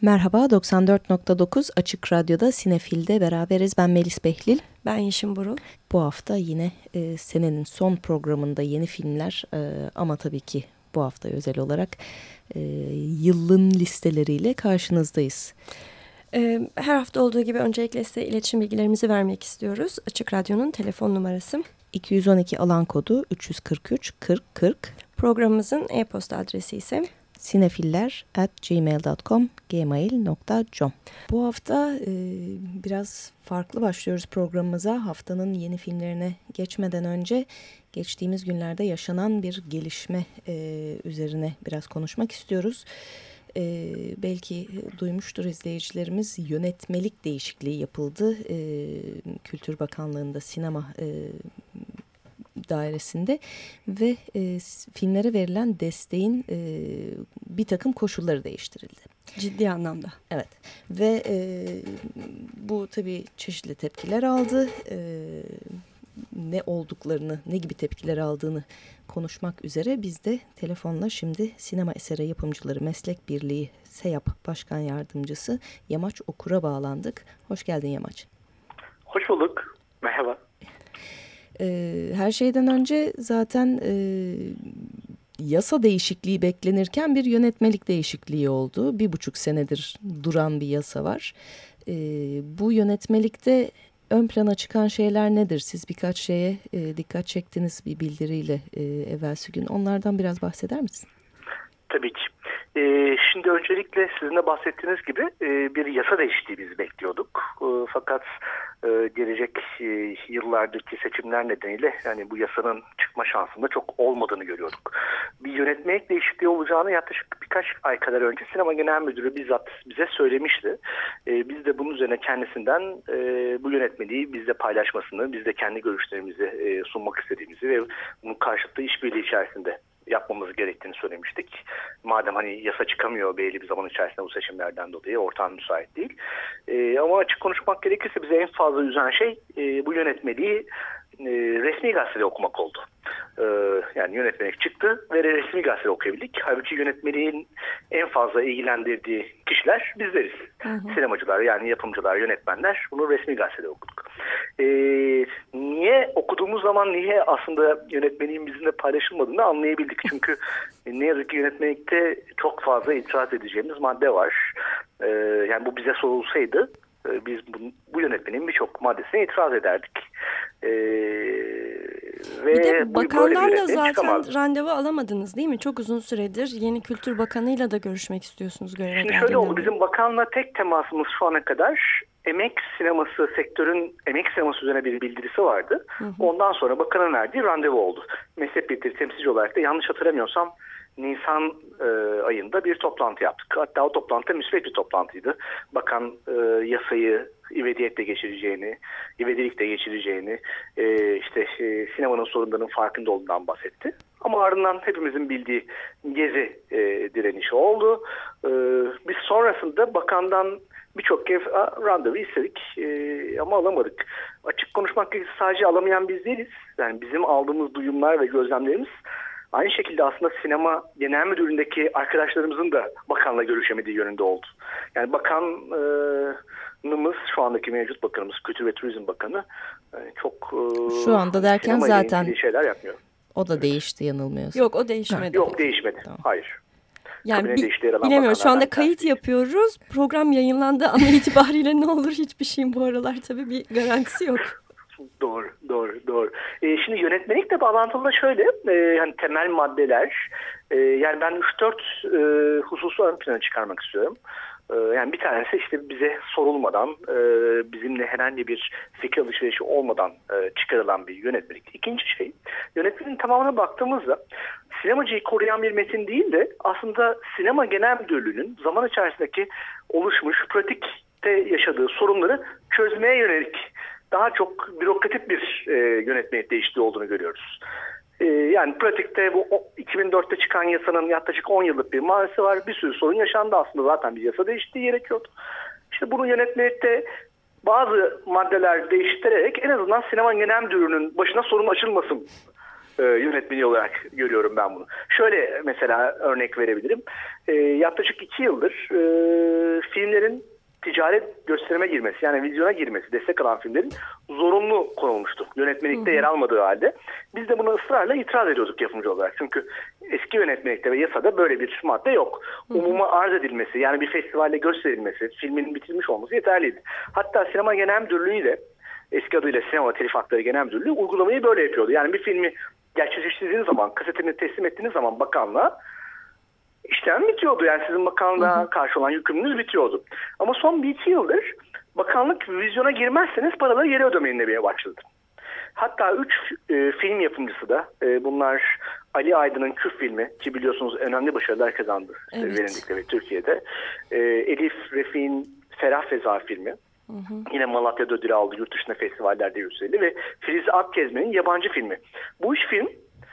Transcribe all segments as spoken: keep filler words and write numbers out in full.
Merhaba, doksan dört nokta dokuz Açık Radyo'da Sinefil'de beraberiz. Ben Melis Behlil. Ben Yeşim Burul. Bu hafta yine e, senenin son programında yeni filmler e, ama tabii ki bu hafta özel olarak e, yılın listeleriyle karşınızdayız. Her hafta olduğu gibi öncelikle size iletişim bilgilerimizi vermek istiyoruz. Açık Radyo'nun telefon numarası iki yüz on iki alan kodu üç yüz kırk üç kırk kırk. Programımızın e-posta adresi ise sinefiller at gmail dot com gmail nokta com. Bu hafta e, biraz farklı başlıyoruz programımıza. Haftanın yeni filmlerine geçmeden önce geçtiğimiz günlerde yaşanan bir gelişme e, üzerine biraz konuşmak istiyoruz. Ee, belki duymuştur izleyicilerimiz, yönetmelik değişikliği yapıldı. Ee, Kültür Bakanlığı'nda sinema e, dairesinde ve e, filmlere verilen desteğin e, bir takım koşulları değiştirildi. Ciddi anlamda. Evet ve e, bu tabii çeşitli tepkiler aldı. E, ne olduklarını, ne gibi tepkiler aldığını konuşmak üzere biz de telefonla şimdi Sinema Eseri Yapımcıları Meslek Birliği SEYAP Başkan Yardımcısı Yamaç Okur'a bağlandık. Hoş geldin Yamaç. Hoş bulduk. Merhaba. Ee, her şeyden önce zaten e, yasa değişikliği beklenirken bir yönetmelik değişikliği oldu. Bir buçuk senedir duran bir yasa var. Ee, bu yönetmelikte ön plana çıkan şeyler nedir? Siz birkaç şeye e, dikkat çektiniz bir bildiriyle e, evvelsi gün. Onlardan biraz bahseder misin? Tabii ki. Ee, şimdi öncelikle sizin de bahsettiğiniz gibi e, bir yasa değişikliği biz bekliyorduk. E, fakat e, gelecek e, yıllardaki seçimler nedeniyle yani bu yasanın çıkma şansında çok olmadığını görüyorduk. Bir yönetmelik değişikliği olacağını yaklaşık birkaç ay kadar önce Sinema Genel Müdürü bizzat bize söylemişti. E, biz de bunun üzerine kendisinden e, bu yönetmeliği bizle paylaşmasını, biz de kendi görüşlerimizi e, sunmak istediğimizi ve bunun karşılıklı işbirliği içerisinde yapmamız gerektiğini söylemiştik. Madem hani yasa çıkamıyor belli bir zaman içerisinde bu seçimlerden dolayı, ortam müsait değil. Ee, ama açık konuşmak gerekirse bize en fazla üzen şey e, bu yönetmeliği e, resmi gazetede okumak oldu. Ee, yani yönetmelik çıktı ve resmi gazetede okuyabildik. Halbuki yönetmeliğin en fazla ilgilendirdiği kişiler bizleriz. Hı hı. Sinemacılar, yani yapımcılar, yönetmenler, bunu resmi gazetede okuduk. Ee, niye okuduğumuz zaman niye aslında yönetmeliğin bizimle paylaşılmadığını anlayabildik. Çünkü ne yazık ki yönetmelikte çok fazla itiraz edeceğimiz madde var. Ee, yani bu bize sorulsaydı biz bu, bu yönetmenin birçok maddesine itiraz ederdik. Ee, ve bir de bakanlarla zaten çıkamaz. randevu alamadınız değil mi? Çok uzun süredir yeni Kültür Bakanı'yla da görüşmek istiyorsunuz göreve Şimdi şöyle oldu, bizim bakanla tek temasımız şu ana kadar emek sineması, sektörün emek sineması üzerine bir bildirisi vardı. Hı hı. Ondan sonra bakanın verdiği randevu oldu. Meslek birliği temsilci olarak da yanlış hatırlamıyorsam Nisan e, ayında bir toplantı yaptık. Hatta o toplantı müsbet bir toplantıydı. Bakan e, yasayı ivediyetle geçireceğini, ivedilikle geçireceğini, e, işte e, sinemanın sorunlarının farkında olduğundan bahsetti. Ama ardından hepimizin bildiği gezi e, direnişi oldu. E, biz sonrasında bakandan birçok kez randevu istedik e, ama alamadık. Açık konuşmak gerekirse sadece alamayan biz değiliz. Yani bizim aldığımız duyumlar ve gözlemlerimiz aynı şekilde aslında Sinema Genel Müdürlüğü'ndeki arkadaşlarımızın da bakanla görüşemediği yönünde oldu. Yani bakanımız, şu andaki mevcut bakanımız, Kültür ve Turizm Bakanı çok şu anda derken zaten şeyler yapmıyor. O da değişti yanılmıyorsun. Yok, o değişmedi. Yok, değişmedi. Tamam. Hayır. Yani bi- bilemiyorum. Şu anda kayıt yapıyoruz. Program yayınlandığı an itibariyle ne olur hiçbir şeyin bu aralar tabii bir garantisi yok. Doğru, doğru, doğru. Ee, şimdi yönetmelikle bağlantılı şöyle, e, yani temel maddeler, e, yani ben üç dört e, hususu ön plana çıkarmak istiyorum. E, yani bir tanesi işte bize sorulmadan, e, bizimle herhangi bir fikir alışverişi olmadan e, çıkarılan bir yönetmelik. İkinci şey, yönetmenin tamamına baktığımızda sinemacıyı koruyan bir metin değil de aslında Sinema Genel Müdürlüğü'nün zaman içerisindeki oluşmuş, pratikte yaşadığı sorunları çözmeye yönelik daha çok bürokratik bir e, yönetmelik değişikliği olduğunu görüyoruz. E, yani pratikte bu o, iki bin dörtte çıkan yasanın yaklaşık on yıllık bir mazisi var. Bir sürü sorun yaşandı, aslında zaten bir yasa değişikliği gerekiyordu. İşte bunu yönetmelikte bazı maddeler değiştirerek en azından Sinema Genel Müdürlüğü'nün başına sorun açılmasın e, yönetmeni olarak görüyorum ben bunu. Şöyle mesela örnek verebilirim. E, yaklaşık iki yıldır e, filmlerin ticaret gösterime girmesi, yani vizyona girmesi, destek alan filmlerin zorunlu konulmuştu. Yönetmelikte yer almadığı halde. Biz de buna ısrarla itiraz ediyorduk yapımcı olarak. Çünkü eski yönetmelikte ve yasada böyle bir madde yok. Umuma arz edilmesi, yani bir festivalde gösterilmesi, filmin bitirmiş olması yeterliydi. Hatta Sinema Genel Müdürlüğü ile, eski adıyla Sinema Telif Hakları Genel Müdürlüğü, uygulamayı böyle yapıyordu. Yani bir filmi gerçekleştirdiğiniz zaman, kasetini teslim ettiğiniz zaman bakanlığa, İşlem bitiyordu. Yani sizin bakanlığa karşı olan yükümlülüğünüz bitiyordu. Ama son bir iki yıldır bakanlık vizyona girmezseniz paraları geri ödemeyi başladı. Hatta üç e, film yapımcısı da, e, bunlar Ali Aydın'ın Küf filmi, ki biliyorsunuz önemli başarılar kazandı evet. Venedik'te ve Türkiye'de. E, Elif Refik'in Ferah Feza filmi. Hı hı. Yine Malatya'da ödül aldı, yurt dışında festivallerde yükseldi ve Filiz Akkezmen'in Yabancı filmi. Bu üç film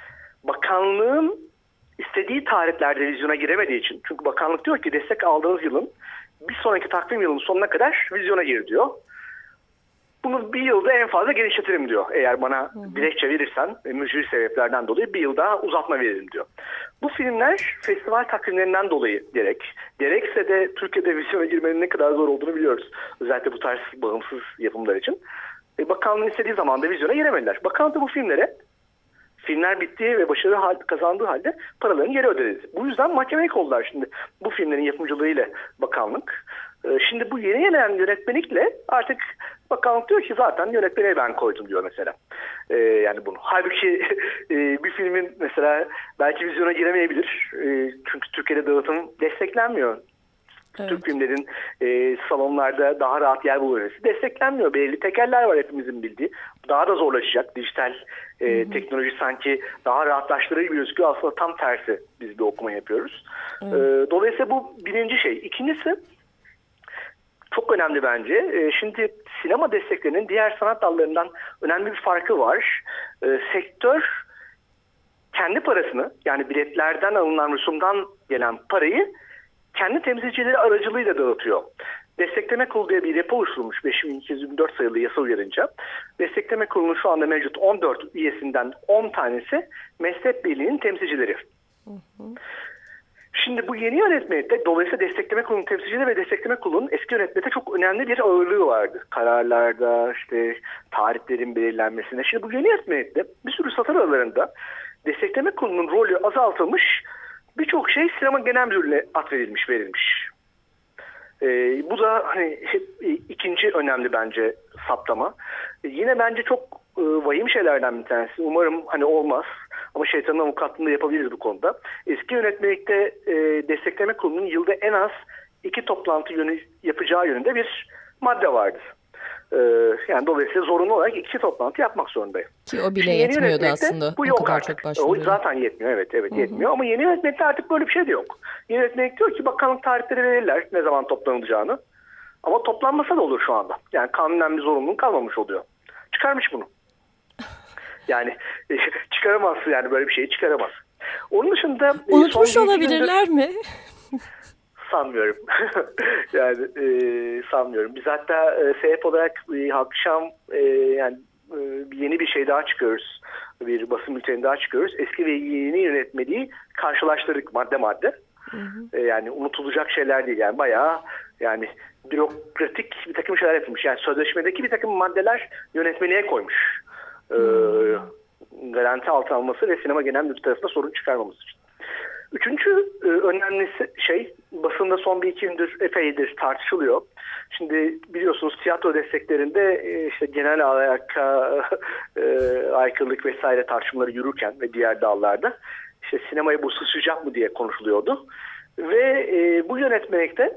bakanlığın istediği tarihlerde vizyona giremediği için, çünkü bakanlık diyor ki destek aldığınız yılın bir sonraki takvim yılının sonuna kadar vizyona gir diyor. Bunu bir yılda en fazla genişletirim diyor. Eğer bana dilekçe verirsen, mücbir sebeplerden dolayı bir yıl daha uzatma veririm diyor. Bu filmler festival takvimlerinden dolayı gerek, gerekse de Türkiye'de vizyona girmenin ne kadar zor olduğunu biliyoruz. Özellikle bu tarz bağımsız yapımlar için. E, bakanlığın istediği zaman da vizyona giremediler. Bakanlık da bu filmlere, filmler bittiği ve başarı kazandığı halde paralarını geri ödedi. Bu yüzden mahkemeye koydular şimdi bu filmlerin yapımcılığıyla bakanlık. Şimdi bu yeni gelen yönetmelikle artık bakanlık diyor ki zaten yönetmeni ben koydum diyor mesela. Ee, yani bunu. Halbuki e, bir filmin mesela belki vizyona giremeyebilir. E, çünkü Türkiye'de dağıtım desteklenmiyor. Evet. Türk filmlerin e, salonlarda daha rahat yer bulması desteklenmiyor. Belirli tekerler var hepimizin bildiği. Daha da zorlaşacak. Dijital e, teknoloji sanki daha rahatlaştırıcı gibi gözüküyor. Aslında tam tersi biz bir okuma yapıyoruz. Evet. E, dolayısıyla bu birinci şey. İkincisi çok önemli bence. E, şimdi sinema desteklerinin diğer sanat dallarından önemli bir farkı var. E, sektör kendi parasını, yani biletlerden alınan rüsumdan gelen parayı kendi temsilcileri aracılığıyla dağıtıyor. Destekleme Kurulu diye bir yapı oluşturulmuş beş bin iki yüz yirmi dört sayılı yasa uyarınca. Destekleme Kurulu'nun şu anda mevcut on dört üyesinden on tanesi meslek birliğinin temsilcileri. Hı hı. Şimdi bu yeni yönetmelikte dolayısıyla Destekleme Kurulu'nun temsilcileri ve Destekleme Kurulu'nun eski yönetmelikte çok önemli bir ağırlığı vardı. Kararlarda, işte tarihlerin belirlenmesine. Şimdi bu yeni yönetmelikte bir sürü satır aralarında Destekleme Kurulu'nun rolü azaltılmış, birçok şey Sinema Genel Müdürlüğü'ne atfedilmiş, verilmiş. Ee, bu da hani ikinci önemli bence saptama. Ee, yine bence çok e, vahim şeylerden bir tanesi. Umarım hani olmaz. Ama şeytanın avukatlığını yapabiliriz bu konuda. Eski yönetmelikte e, Destekleme Kurulu'nun yılda en az iki toplantı yönü, yapacağı yönünde bir madde vardı. E, yani dolayısıyla zorunlu olarak iki toplantı yapmak zorundayım. Ki o bile yetmiyordu aslında. Bu yok artık. O zaten yetmiyor. Evet evet Hı-hı. yetmiyor. Ama yeni yönetmelikte artık böyle bir şey de yok. Yeni yönetmelik diyor ki bakanlık tarihleri verirler ne zaman toplanılacağını. Ama toplanmasa da olur şu anda. Yani kanunen bir zorunluluğun kalmamış oluyor. Çıkarmış bunu. Yani çıkaramazsın, yani böyle bir şeyi çıkaramaz. Onun dışında unutmuş olabilirler mi? Sanmıyorum. yani e, sanmıyorum. Biz hatta e, S E P olarak e, akşam e, yani e, yeni bir şey daha çıkıyoruz. Bir basın bülteni daha çıkıyoruz. Eski ve yeni yönetmeliği karşılaştırdık madde madde. Hı hı. E, yani unutulacak şeyler değil. Yani bayağı yani bürokratik bir takım şeyler yapılmış. Yani sözleşmedeki bir takım maddeler yönetmeliğe koymuş. E, garanti altına alması ve Sinema Genel Müdürlüğü tarafında sorun çıkarmaması için. Üçüncü e, önemli şey, basında son bir iki gündür epeydir tartışılıyor. Şimdi biliyorsunuz tiyatro desteklerinde e, işte genel alaka, e, aykırılık vesaire tartışmaları yürürken ve diğer dallarda işte sinemayı bu sıçrayacak mı diye konuşuluyordu. Ve e, bu yönetmelikte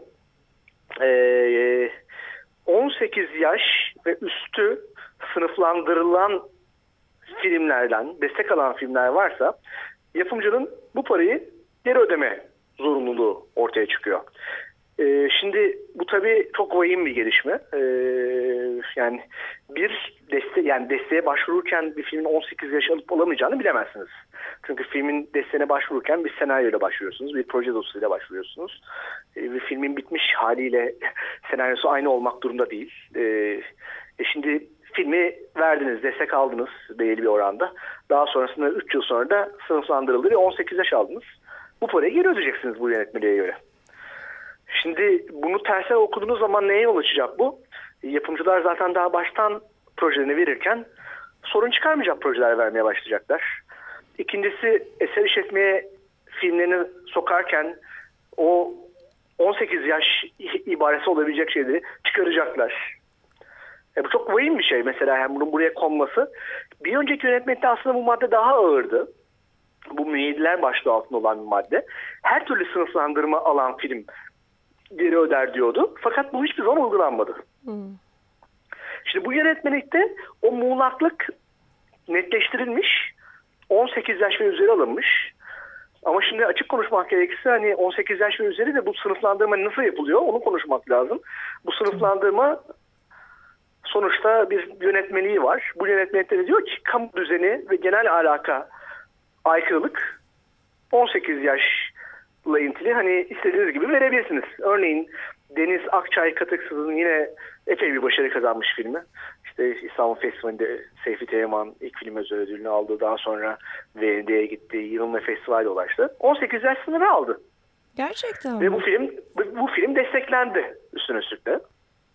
e, on sekiz yaş ve üstü sınıflandırılan filmlerden destek alan filmler varsa yapımcının bu parayı geri ödeme zorunluluğu ortaya çıkıyor. Ee, şimdi bu tabii çok vahim bir gelişme. Ee, yani bir deste yani desteğe başvururken bir filmin on sekiz yaş alıp alamayacağını bilemezsiniz. Çünkü filmin desteğine başvururken bir senaryoyla başvuruyorsunuz, bir proje dosyasıyla başvuruyorsunuz. Ee, bir filmin bitmiş haliyle senaryosu aynı olmak durumda değil. Ee, e şimdi filmi verdiniz, destek aldınız belli bir oranda. Daha sonrasında üç yıl sonra da sınıflandırıldı ve on sekiz yaş aldınız. Bu parayı geri ödeyeceksiniz bu yönetmeliğe göre. Şimdi bunu terse okuduğunuz zaman neye yol açacak bu? Yapımcılar zaten daha baştan projelerini verirken sorun çıkarmayacak projeler vermeye başlayacaklar. İkincisi, eser işletmeye filmlerini sokarken o on sekiz yaş ibaresi olabilecek şeyleri çıkaracaklar. E bu çok vahim bir şey mesela, yani bunun buraya konması. Bir önceki yönetmekte aslında bu madde daha ağırdı. Bu müeyyideler başlığı altında olan bir madde. Her türlü sınıflandırma alan film geri öder diyordu. Fakat bu hiçbir zaman uygulanmadı. Hmm. Şimdi bu yönetmelikte o muğlaklık netleştirilmiş. on sekiz yaş ve üzeri alınmış. Ama şimdi açık konuşmak gerekirse hani on sekiz yaş ve üzeri de bu sınıflandırma nasıl yapılıyor onu konuşmak lazım. Bu sınıflandırma sonuçta bir yönetmeliği var. Bu yönetmelikte de diyor ki kamu düzeni ve genel alaka aykırılık on sekiz yaşla ilgili hani istediğiniz gibi verebilirsiniz. Örneğin Deniz Akçay Katıksız'ın yine epey bir başarı kazanmış filmi. İşte İstanbul Festivali'nde Seyfi Teğmen ilk film özel ödülünü aldı. Daha sonra V N D'ye gitti. Yılın Festivali'de ulaştı. on sekiz yaş sınırı aldı. Gerçekten Ve bu film bu, bu film desteklendi üstüne üstlük de.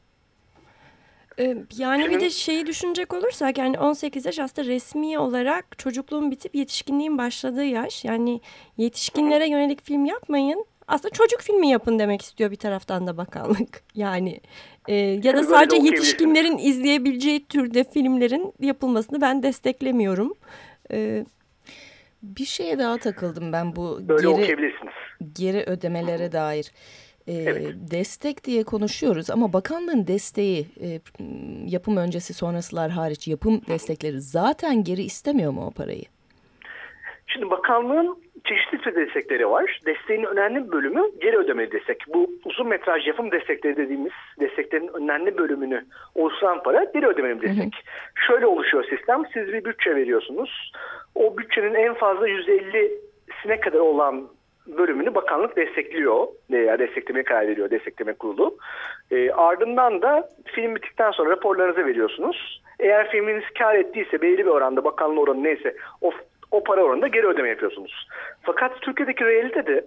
Ee, yani Şimdi, bir de şeyi düşünecek olursak yani on sekiz yaş aslında resmi olarak çocukluğun bitip yetişkinliğin başladığı yaş. Yani yetişkinlere yönelik film yapmayın. Aslında çocuk filmi yapın demek istiyor bir taraftan da bakanlık. Yani e, ya da sadece yetişkinlerin izleyebileceği türde filmlerin yapılmasını ben desteklemiyorum. Ee, bir şeye daha takıldım ben bu böyle geri, geri ödemelere dair. Ee, evet. Destek diye konuşuyoruz ama bakanlığın desteği e, yapım öncesi sonrasılar hariç yapım destekleri zaten geri istemiyor mu o parayı? Şimdi bakanlığın çeşitli destekleri var. Desteğin önemli bir bölümü geri ödemeli destek. Bu uzun metraj yapım destekleri dediğimiz desteklerin önemli bölümünü oluşturan para geri ödemeli destek. Hı hı. Şöyle oluşuyor sistem. Siz bir bütçe veriyorsunuz. O bütçenin en fazla yüzde ellisine kadar olan bölümünü bakanlık destekliyor veya desteklemeye karar veriyor destekleme kurulu. E, ardından da film bittikten sonra raporlarınızı veriyorsunuz. Eğer filminiz kar ettiyse belirli bir oranda bakanlığı oranı neyse o, o para oranında geri ödeme yapıyorsunuz. Fakat Türkiye'deki realite de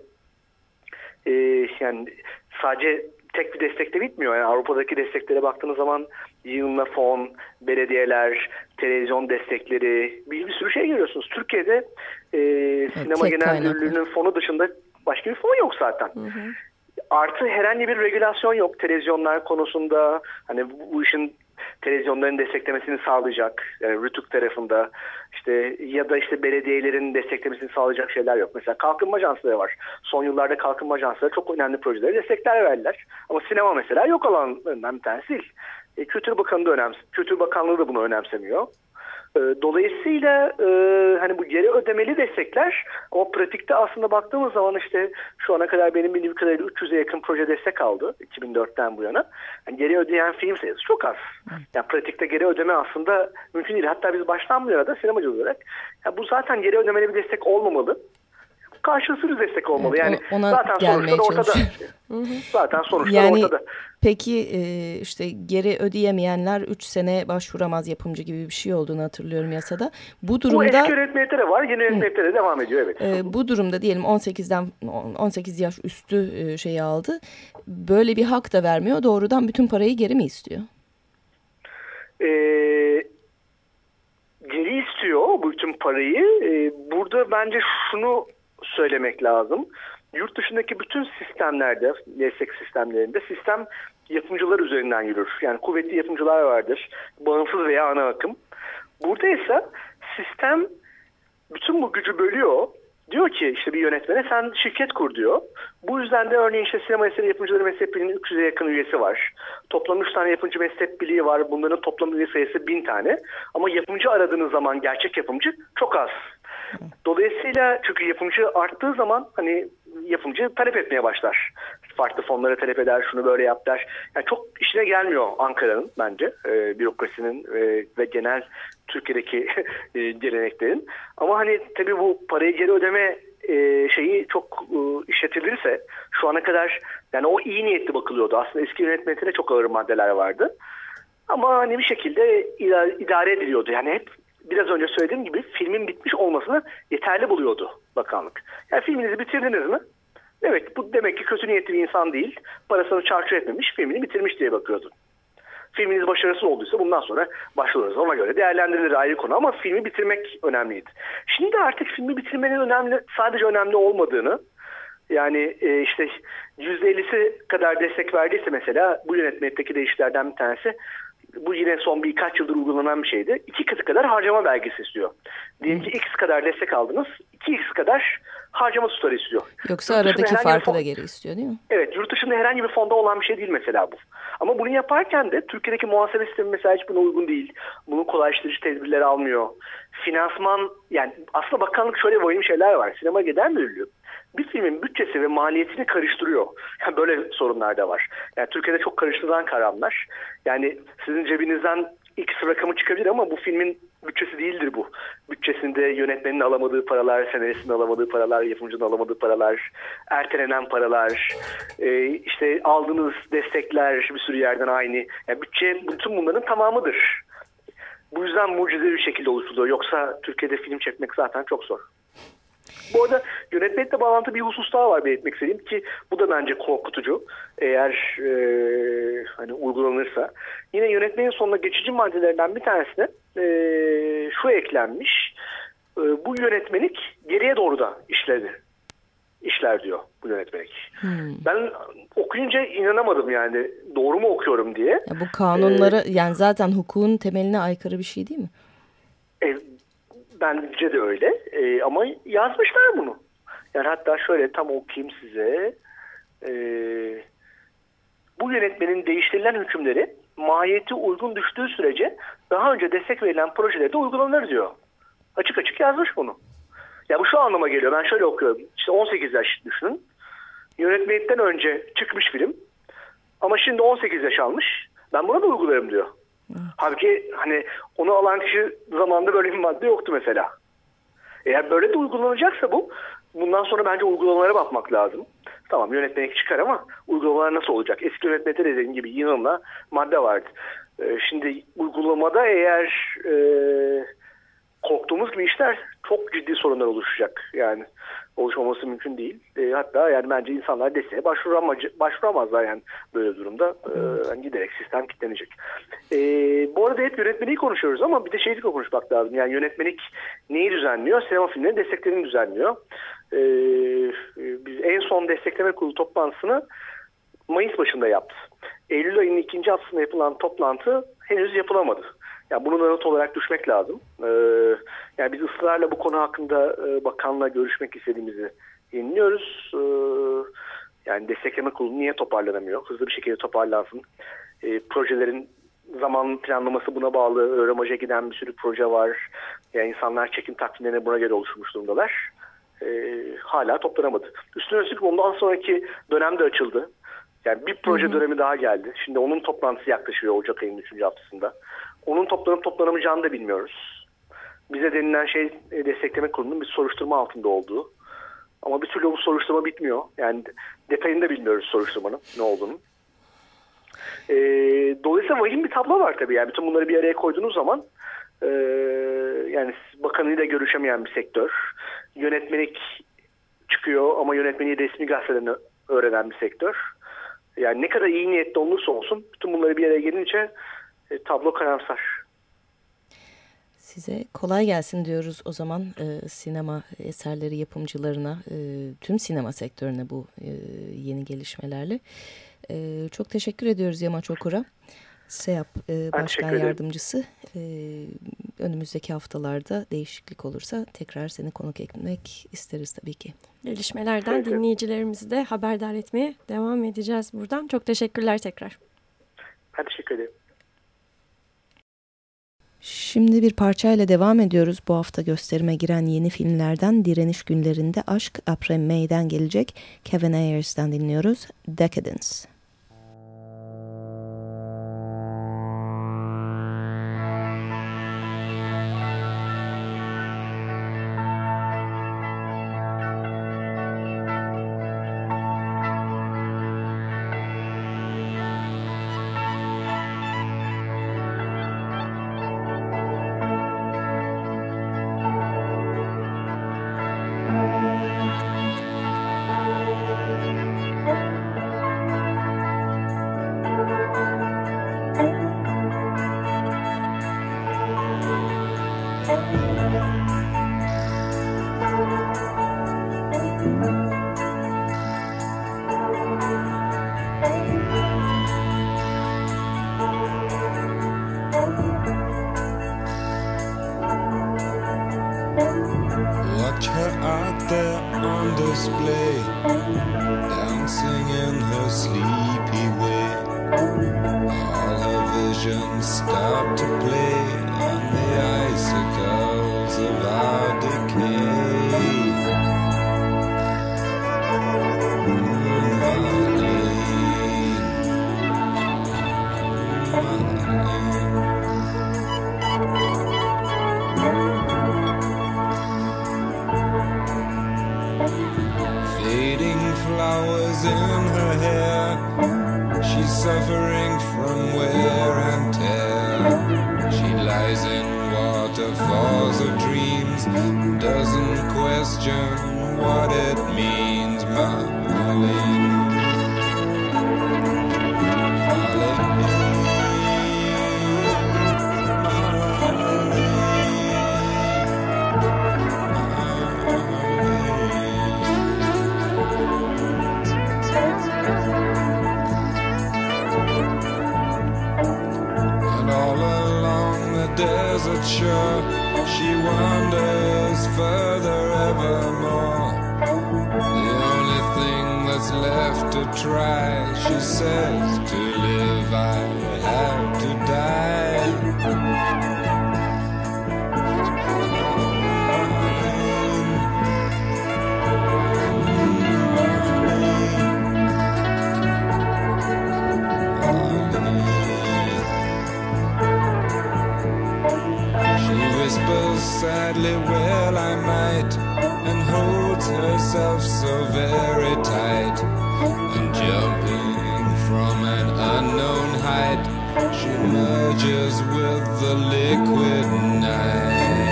e, yani sadece tek bir destekle bitmiyor. Yani Avrupa'daki desteklere baktığınız zaman yığınla fon, belediyeler, televizyon destekleri, bir, bir sürü şey görüyorsunuz. Türkiye'de e, sinema genel müdürlüğünün fonu dışında başka bir fon yok zaten. Hı hı. Artı herhangi bir regülasyon yok televizyonlar konusunda. Hani bu, bu işin televizyonların desteklemesini sağlayacak yani RTÜK tarafında işte ya da işte belediyelerin desteklemesini sağlayacak şeyler yok. Mesela kalkınma ajansları var. Son yıllarda kalkınma ajansları çok önemli projeleri destekler verdiler. Ama sinema mesela yok olanlarından bir tanesi değil. E, Kültür Bakanı da önems Kültür Bakanlığı da bunu önemsemiyor. E, dolayısıyla e, hani bu geri ödemeli destekler ama pratikte aslında baktığımız zaman işte şu ana kadar benim bildiğim kadarıyla üç yüze yakın proje destek aldı iki bin dörtten bu yana. Yani geri ödeyen film sayısı çok az. Yani pratikte geri ödeme aslında mümkün değil. Hatta biz baştan bu yana da sinemacı olarak yani bu zaten geri ödemeli bir destek olmamalı. Karşılıksız destek olmalı. Yani evet, ona zaten sonuçlar ortada. Zaten sonuçlar yani, ortada. Peki işte geri ödeyemeyenler üç sene başvuramaz yapımcı gibi bir şey olduğunu hatırlıyorum yasada. Bu durumda bu eski yönetmelikte de var, yeni yönetmelikte de devam ediyor evet. E, bu durumda diyelim on sekizden on sekiz yaş üstü şeyi aldı. Böyle bir hak da vermiyor. Doğrudan bütün parayı geri mi istiyor? Eee geri istiyor bütün parayı. Ee, burada bence şunu söylemek lazım. Yurt dışındaki bütün sistemlerde, destek sistemlerinde sistem yapımcılar üzerinden yürür. Yani kuvvetli yapımcılar vardır. Bağımsız veya ana akım. Burada ise sistem bütün bu gücü bölüyor. Diyor ki işte bir yönetmene sen şirket kur diyor. Bu yüzden de örneğin işte Sinema Eseri Yapımcıları Meslek Birliği'nin üç yüze yakın üyesi var. Toplam üç tane yapımcı meslek birliği var. Bunların toplam üye sayısı bin tane. Ama yapımcı aradığınız zaman gerçek yapımcı çok az. Dolayısıyla çünkü yapımcı arttığı zaman hani yapımcı talep etmeye başlar. Farklı fonlara talep eder, şunu böyle yap der. Yani çok işine gelmiyor Ankara'nın bence e, bürokrasinin e, ve genel Türkiye'deki e, geleneklerin. Ama hani tabii bu parayı geri ödeme e, şeyi çok e, işletilirse şu ana kadar yani o iyi niyetli bakılıyordu. Aslında eski yönetmeninde çok ağır maddeler vardı. Ama hani bir şekilde idare ediliyordu. Yani hep biraz önce söylediğim gibi filmin bitmiş olmasını yeterli buluyordu bakanlık. Yani filminizi bitirdiniz mi? Evet, bu demek ki kötü niyetli bir insan değil. Parasını çarçur etmemiş, filmini bitirmiş diye bakıyordu. Filminiz başarısız olduysa bundan sonra başlıyoruz. Ona göre değerlendirilir, ayrı konu, ama filmi bitirmek önemliydi. Şimdi artık filmi bitirmenin önemli, sadece önemli olmadığını, yani e, işte yüzde ellisi kadar destek verdiyse mesela bu yönetmelikteki değişikliklerden bir tanesi, bu yine son birkaç yıldır uygulanan bir şeydi. İki katı kadar harcama belgesi istiyor. Diyelim ki X kadar destek aldınız, iki X kadar harcama tutarı istiyor. Yoksa yurt aradaki farkı da geri istiyor değil mi? Evet, yurt dışında herhangi bir fonda olan bir şey değil mesela bu. Ama bunu yaparken de Türkiye'deki muhasebe sistemi mesela hiç buna uygun değil. Bunun kolaylaştırıcı tedbirleri almıyor. Finansman, yani aslında bakanlık şöyle vahim şeyler var. Sinema Gider Müdürlüğü bir filmin bütçesi ve maliyetini karıştırıyor. Yani böyle sorunlar da var. Yani Türkiye'de çok karıştırılan kavramlar. Yani sizin cebinizden X rakamı çıkabilir ama bu filmin bütçesi değildir bu. Bütçesinde yönetmenin alamadığı paralar, senaristin alamadığı paralar, yapımcının alamadığı paralar, ertelenen paralar, e, işte aldığınız destekler bir sürü yerden aynı. Yani bütçe bütün bunların tamamıdır. Bu yüzden mucizevi bir şekilde oluşturuluyor. Yoksa Türkiye'de film çekmek zaten çok zor. Bu arada yönetmekle bağlantı bir husus daha var belirtmek istediğim ki bu da bence korkutucu eğer e, hani uygulanırsa. Yine yönetmenin sonuna geçici maddelerinden bir tanesine e, şu eklenmiş. E, bu yönetmelik geriye doğru da işledi. İşler diyor bu yönetmelik. Hmm. Ben okuyunca inanamadım yani doğru mu okuyorum diye. Ya bu kanunlara ee, yani zaten hukukun temeline aykırı bir şey değil mi? E, Bence de öyle ee, ama yazmışlar bunu. Yani hatta şöyle tam okuyayım size. Ee, bu yönetmenin değiştirilen hükümleri mahiyeti uygun düştüğü sürece daha önce destek verilen projelerde uygulanır diyor. Açık açık yazmış bunu. Ya bu şu anlama geliyor. Ben şöyle okuyorum. İşte on sekiz yaş düşünün. Yönetmelikten önce çıkmış film. Ama şimdi on sekiz yaş almış. Ben buna da uygularım diyor. Hı. Halbuki hani onu alan kişi zamanında böyle bir madde yoktu mesela. Eğer böyle de uygulanacaksa bu, bundan sonra bence uygulamalara bakmak lazım. Tamam yönetmelik çıkar ama uygulamalar nasıl olacak? Eski yönetmelikte dediğim gibi yığınla madde vardı. Ee, şimdi uygulamada eğer e, korktuğumuz gibi işler çok ciddi sorunlar oluşacak. Yani oluşmaması mümkün değil. E, hatta yani bence insanlar desteğe başvuramaz, başvuramazlar yani böyle durumda. E, yani giderek sistem kilitlenecek. E, bu arada hep yönetmeliği konuşuyoruz ama bir de şeyi konuşmak lazım. Yani yönetmelik neyi düzenliyor? Sinema filmlerinin desteklerini düzenliyor. E, biz en son destekleme kurulu toplantısını Mayıs başında yaptı. Eylül ayının ikinci haftasında yapılan toplantı henüz yapılamadı. Yani bunu da not olarak düşmek lazım. Ee, yani biz ısrarla bu konu hakkında e, bakanla görüşmek istediğimizi yeniliyoruz. Ee, yani destekleme kurulu niye toparlanamıyor? Hızlı bir şekilde toparlansın. Ee, projelerin zaman planlaması buna bağlı. Öğremaja giden bir sürü proje var. Yani insanlar çekim takvimlerine buna göre oluşturmuş durumdalar. Ee, hala toplanamadı. Üstüne üstlük ondan sonraki dönemde açıldı. Yani bir proje hı hı. dönemi daha geldi. Şimdi onun toplantısı yaklaşıyor Ocak ayının üçüncü haftasında. Onun toplanıp toplanamayacağını da bilmiyoruz. Bize denilen şey destekleme kurulunun bir soruşturma altında olduğu. Ama bir türlü bu soruşturma bitmiyor. Yani detayını da bilmiyoruz soruşturmanın ne olduğunu. E, dolayısıyla vahim bir tablo var tabii. Yani bütün bunları bir araya koyduğunuz zaman e, yani bakanıyla görüşemeyen bir sektör. Yönetmelik çıkıyor ama yönetmeni resmi gazeteden öğrenen bir sektör. Yani ne kadar iyi niyetli olursa olsun bütün bunları bir araya gelince e, tablo karamsar. Size kolay gelsin diyoruz o zaman e, sinema eserleri yapımcılarına, e, tüm sinema sektörüne bu e, yeni gelişmelerle. E, çok teşekkür ediyoruz Yamaç Okur'a. SEAP e, Başkan Yardımcısı. E, önümüzdeki haftalarda değişiklik olursa tekrar seni konuk etmek isteriz tabii ki. Gelişmelerden evet. dinleyicilerimizi de haberdar etmeye devam edeceğiz buradan. Çok teşekkürler tekrar. Ben teşekkür ederim. Şimdi bir parçayla devam ediyoruz. Bu hafta gösterime giren yeni filmlerden Direniş Günlerinde Aşk Après May'den gelecek Kevin Ayers'den dinliyoruz. Decadence. All her visions start to play on the icicles of our decay. Fading flowers in her hair, she's suffering from wear and tear. She lies in waterfalls of dreams, doesn't question what it means. Marlene, desert shore, she wanders further evermore. The only thing that's left to try, she says, to live I have to die. Whispers sadly, well I might, and holds herself so very tight. And jumping from an unknown height, she merges with the liquid night.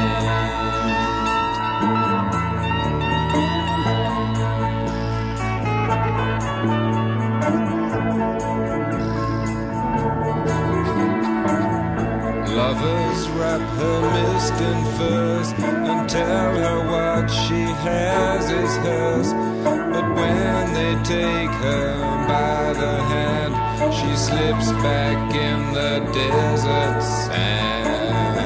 Lovers wrap her mist in furs and tell her what she has is hers. But when they take her by the hand, she slips back in the desert sand.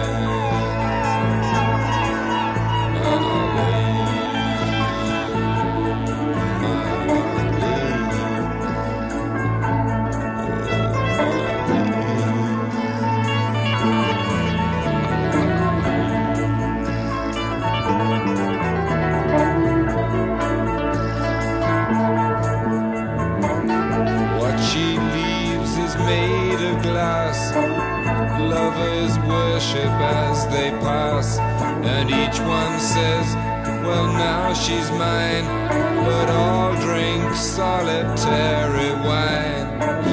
Lovers worship as they pass, and each one says, well now she's mine, but all drink solitary wine.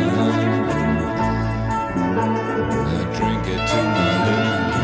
I drink it to my lady.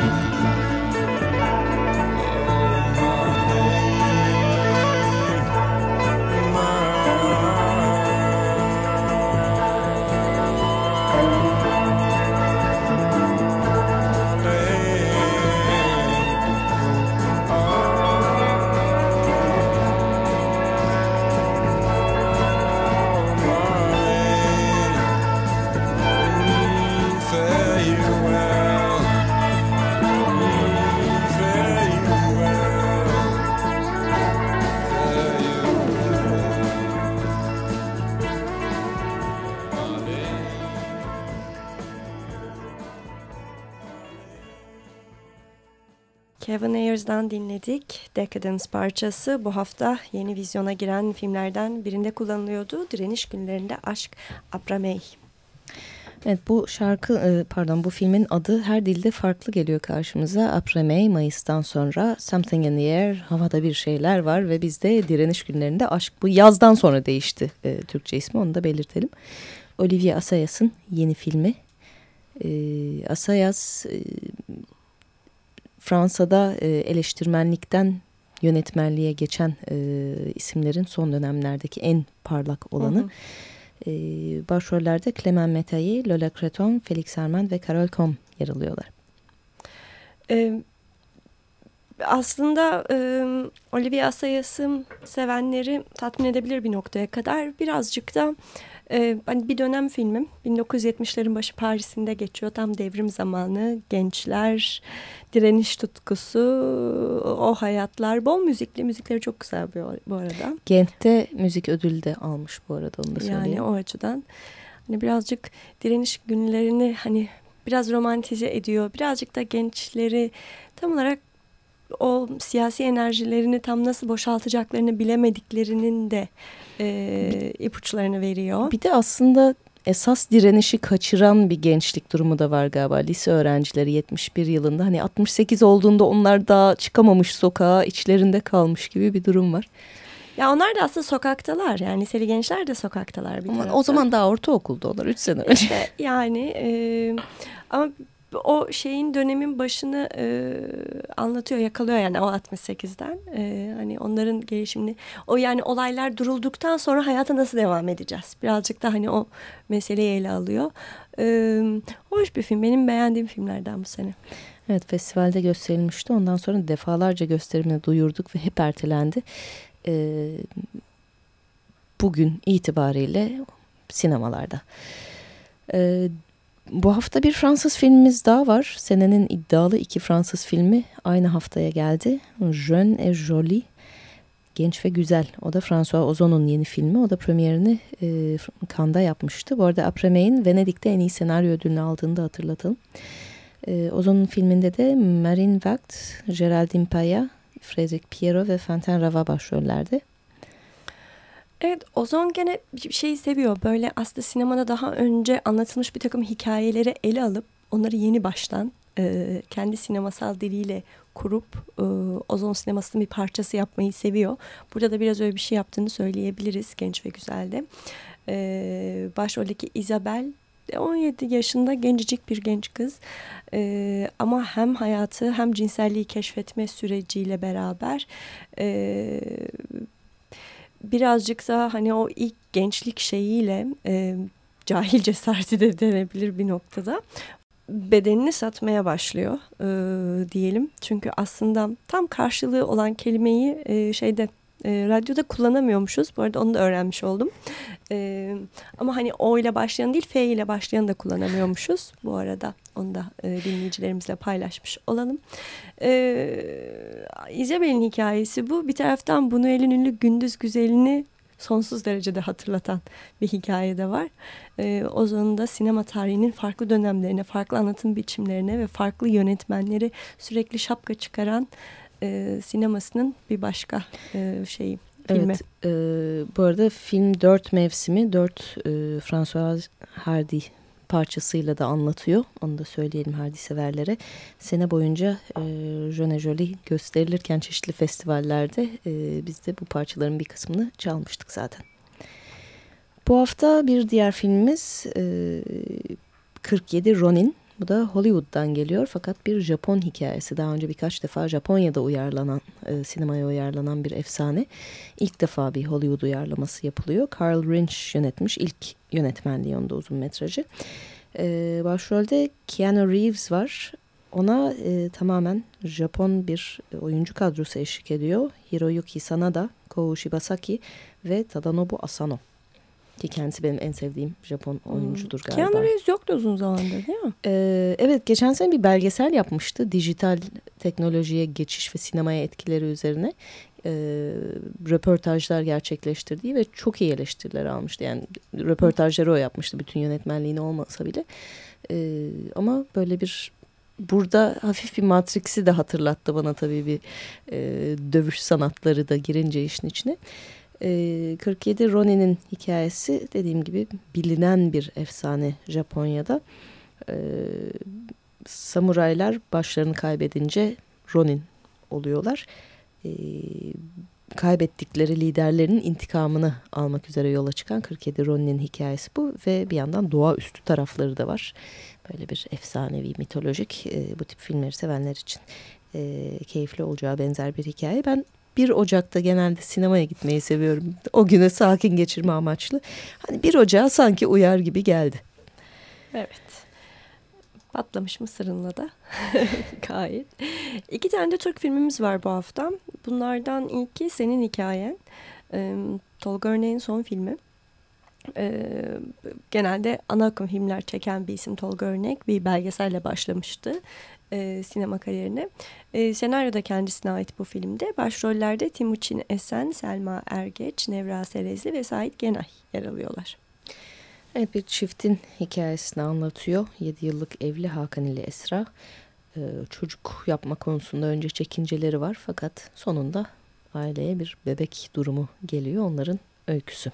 Kevin Ayers'dan dinledik. Decadence parçası bu hafta yeni vizyona giren filmlerden birinde kullanılıyordu. Direniş Günlerinde Aşk, Apramey. Evet, bu şarkı pardon bu filmin adı her dilde farklı geliyor karşımıza. Apramey, Mayıs'tan sonra, Something in the Air, havada bir şeyler var ve bizde Direniş Günlerinde Aşk. Bu yazdan sonra değişti e, Türkçe ismi, onu da belirtelim. Olivier Assayas'ın yeni filmi. E, Assayas e, Fransa'da e, eleştirmenlikten yönetmenliğe geçen e, isimlerin son dönemlerdeki en parlak olanı. Hı hı. E, başrollerde Clément Metayer, Lola Creton, Félix Armand ve Carole Combe yer alıyorlar. E, aslında e, Olivier Assayas'ın sevenleri tatmin edebilir bir noktaya kadar. Birazcık da e, hani bir dönem filmim. bin dokuz yüz yetmişlerin başı Paris'inde geçiyor. Tam devrim zamanı, gençler, direniş tutkusu, o hayatlar. Bol müzikli, müzikleri çok güzel bu arada. Gent'te müzik ödülü de almış bu arada, onu da söyleyeyim. Yani o açıdan. Hani birazcık direniş günlerini hani biraz romantize ediyor. Birazcık da gençleri tam olarak o siyasi enerjilerini tam nasıl boşaltacaklarını bilemediklerinin de e, ipuçlarını veriyor. Bir de aslında esas direnişi kaçıran bir gençlik durumu da var galiba. Lise öğrencileri yetmiş bir yılında, hani altmış sekiz olduğunda onlar daha çıkamamış sokağa, içlerinde kalmış gibi bir durum var. Ya onlar da aslında sokaktalar, yani liseli gençler de sokaktalar bir taraftan. O zaman daha ortaokulda onlar, üç sene önce. İşte yani e, ama o şeyin dönemin başını e, anlatıyor, yakalıyor yani o altmış sekizden. E, hani onların gelişimini, o yani olaylar durulduktan sonra hayata nasıl devam edeceğiz? Birazcık da hani o meseleyi ele alıyor. E, hoş bir film, benim beğendiğim filmlerden bu sene. Evet, festivalde gösterilmişti. Ondan sonra defalarca gösterimini duyurduk ve hep ertelendi. E, bugün itibariyle sinemalarda. E, Bu hafta bir Fransız filmimiz daha var. Senenin iddialı iki Fransız filmi aynı haftaya geldi. Jeune et Jolie, Genç ve Güzel. O da François Ozon'un yeni filmi. O da premierini e, Cannes'da yapmıştı. Bu arada Après-Mey'in Venedik'te en iyi senaryo ödülünü aldığını da hatırlatalım. E, Ozon'un filminde de Marine Wacht, Géraldine Paya, Frédéric Pierrot ve Fantin Rava başrollerde. Evet, Ozon gene bir şeyi seviyor. Böyle aslında sinemada daha önce anlatılmış bir takım hikayeleri ele alıp onları yeni baştan e, kendi sinemasal diliyle kurup e, Ozon sinemasının bir parçası yapmayı seviyor. Burada da biraz öyle bir şey yaptığını söyleyebiliriz Genç ve Güzel'de. E, başroldeki Isabel on yedi yaşında gencecik bir genç kız. E, ama hem hayatı hem cinselliği keşfetme süreciyle beraber E, birazcık da hani o ilk gençlik şeyiyle e, cahil cesareti de denebilir bir noktada. Bedenini satmaya başlıyor e, diyelim. Çünkü aslında tam karşılığı olan kelimeyi e, şeyde e, radyoda kullanamıyormuşuz. Bu arada onu da öğrenmiş oldum. E, ama hani O ile başlayan değil, F ile başlayan da kullanamıyormuşuz. Bu arada onu da e, dinleyicilerimizle paylaşmış olalım. E, Isabel'in hikayesi bu. Bir taraftan Buñuel'in ünlü Gündüz Güzeli'ni sonsuz derecede hatırlatan bir hikaye de var. E, Ozon'un da sinema tarihinin farklı dönemlerine, farklı anlatım biçimlerine ve farklı yönetmenleri sürekli şapka çıkaran e, sinemasının bir başka e, şeyi. Filmi. Evet, e, bu arada film dört mevsimi, dört e, François Hardy parçasıyla da anlatıyor. Onu da söyleyelim Hardy severlere. Sene boyunca e, Jeune et Jolie gösterilirken çeşitli festivallerde e, biz de bu parçaların bir kısmını çalmıştık zaten. Bu hafta bir diğer filmimiz e, kırk yedi Ronin. Bu da Hollywood'dan geliyor fakat bir Japon hikayesi. Daha önce birkaç defa Japonya'da uyarlanan, e, sinemaya uyarlanan bir efsane. İlk defa bir Hollywood uyarlaması yapılıyor. Carl Rinch yönetmiş. İlk yönetmenliği onda uzun metrajı. E, başrolde Keanu Reeves var. Ona e, tamamen Japon bir oyuncu kadrosu eşlik ediyor. Hiroyuki Sanada, Kou Shibasaki ve Tadanobu Asano. Ki kendisi benim en sevdiğim Japon oyuncudur galiba. Keanu Reeves yoktu uzun zamandır değil mi? Ee, evet, geçen sene bir belgesel yapmıştı. Dijital teknolojiye geçiş ve sinemaya etkileri üzerine e, röportajlar gerçekleştirdiği ve çok iyi eleştiriler almıştı. Yani röportajları o yapmıştı, bütün yönetmenliğini olmasa bile. E, ama böyle bir... Burada hafif bir Matrix'i de hatırlattı bana tabii, bir e, dövüş sanatları da girince işin içine. kırk yedi Ronin'in hikayesi dediğim gibi bilinen bir efsane Japonya'da. Ee, samuraylar başlarını kaybedince Ronin oluyorlar. Ee, kaybettikleri liderlerinin intikamını almak üzere yola çıkan kırk yedi Ronin'in hikayesi bu ve bir yandan doğaüstü tarafları da var. Böyle bir efsanevi, mitolojik, e, bu tip filmleri sevenler için e, keyifli olacağı benzer bir hikaye. Ben bir Ocak'ta genelde sinemaya gitmeyi seviyorum. O günü sakin geçirme amaçlı. Hani bir Ocak'a sanki uyar gibi geldi. Evet. Patlamış mısırınla da gayet. İki tane de Türk filmimiz var bu hafta. Bunlardan ilki Senin Hikayen. Ee, Tolga Örnek'in son filmi. Ee, genelde ana akım filmler çeken bir isim Tolga Örnek. Bir belgeselle başlamıştı e, sinema kariyerine. E, senaryo da kendisine ait bu filmde. Başrollerde Timuçin Esen, Selma Ergeç, Nevra Serezli ve Sait Genay yer alıyorlar. Evet, bir çiftin hikayesini anlatıyor. yedi yıllık evli Hakan ile Esra. Ee, çocuk yapma konusunda önce çekinceleri var. Fakat sonunda aileye bir bebek durumu geliyor. Onların öyküsü.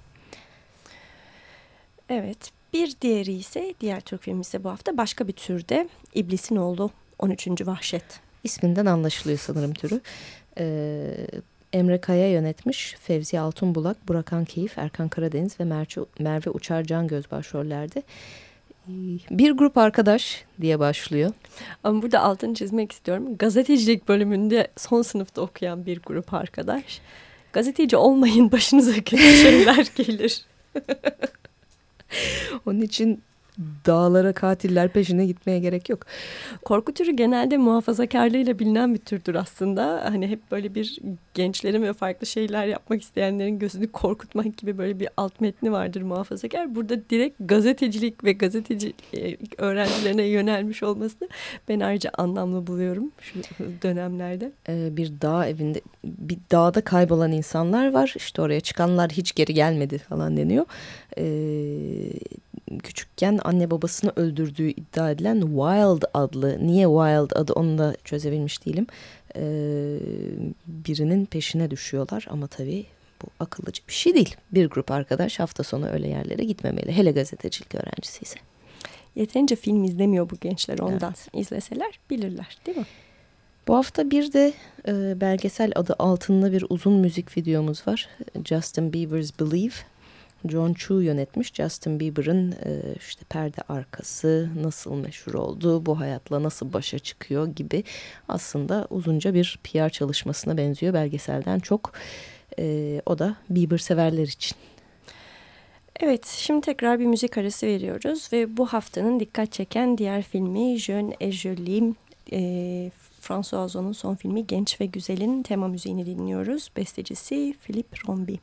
Evet, bir diğeri ise, diğer Türk filmi ise bu hafta başka bir türde. İblisin Oğlu on üçüncü Vahşet. İsminden anlaşılıyor sanırım türü. Ee, Emre Kaya yönetmiş. Fevzi Altunbulak, Burakan Keyif, Erkan Karadeniz ve Merve, Merve Uçar Cangöz başrollerde. Bir grup arkadaş diye başlıyor. Ama burada altını çizmek istiyorum. Gazetecilik bölümünde son sınıfta okuyan bir grup arkadaş. Gazeteci olmayın, başınıza kötü şeyler gelir. Onun için dağlara, katiller peşine gitmeye gerek yok. Korku türü genelde muhafazakarlığıyla bilinen bir türdür aslında. Hani hep böyle bir gençlerin ve farklı şeyler yapmak isteyenlerin gözünü korkutmak gibi böyle bir alt metni vardır muhafazakar. Burada direkt gazetecilik ve gazeteci öğrencilerine yönelmiş olması ben ayrıca anlamlı buluyorum şu dönemlerde. Ee, bir dağ evinde, bir dağda kaybolan insanlar var. İşte oraya çıkanlar hiç geri gelmedi falan deniyor. Ee, küçükken anne babasını öldürdüğü iddia edilen Wild adlı, niye Wild adı onu da çözebilmiş değilim, ee, birinin peşine düşüyorlar ama tabii bu akıllıca bir şey değil. Bir grup arkadaş hafta sonu öyle yerlere gitmemeli, hele gazetecilik öğrencisi ise. Yeterince film izlemiyor bu gençler ondan. Evet. İzleseler bilirler, değil mi? Bu hafta bir de e, belgesel adı altında bir uzun müzik videomuz var. Justin Bieber's Believe. John Chu yönetmiş. Justin Bieber'ın e, işte perde arkası, nasıl meşhur oldu, bu hayatla nasıl başa çıkıyor gibi aslında uzunca bir P R çalışmasına benziyor belgeselden çok. E, o da Bieber severler için. Evet, şimdi tekrar bir müzik arası veriyoruz ve bu haftanın dikkat çeken diğer filmi Jeune et Jolie. E, François Ozon'un son filmi Genç ve Güzel'in tema müziğini dinliyoruz. Bestecisi Philippe Rombi.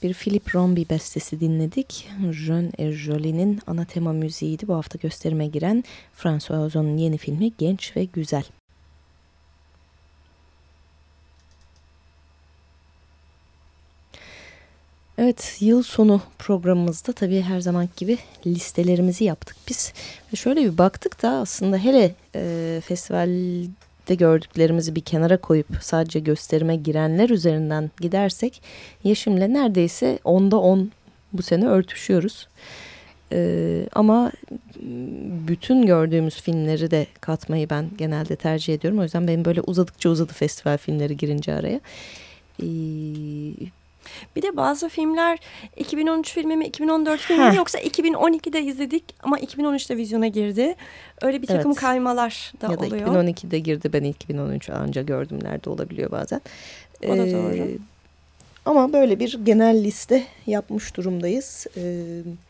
bir Philippe Rombi bestesi dinledik. Jeune et Jolie'nin ana tema müziğiydi. Bu hafta gösterime giren François Ozon'un yeni filmi Genç ve Güzel. Evet, yıl sonu programımızda tabii her zaman gibi listelerimizi yaptık biz. Ve şöyle bir baktık da aslında hele e, festivalde gördüklerimizi bir kenara koyup sadece gösterime girenler üzerinden gidersek Yeşim'le neredeyse onda on bu sene örtüşüyoruz. E, ama bütün gördüğümüz filmleri de katmayı ben genelde tercih ediyorum. O yüzden benim böyle uzadıkça uzadı festival filmleri girince araya. Eee... Bir de bazı filmler iki bin on üç filmi mi, iki bin on dört filmi mi, yoksa iki bin on ikide izledik ama iki bin on üçte vizyona girdi. Öyle bir takım evet. kaymalar da, ya da oluyor. iki bin on ikide girdi, ben iki bin on üç anca gördüm, nerede olabiliyor bazen. O da ee, doğru. Ama böyle bir genel liste yapmış durumdayız. Ee,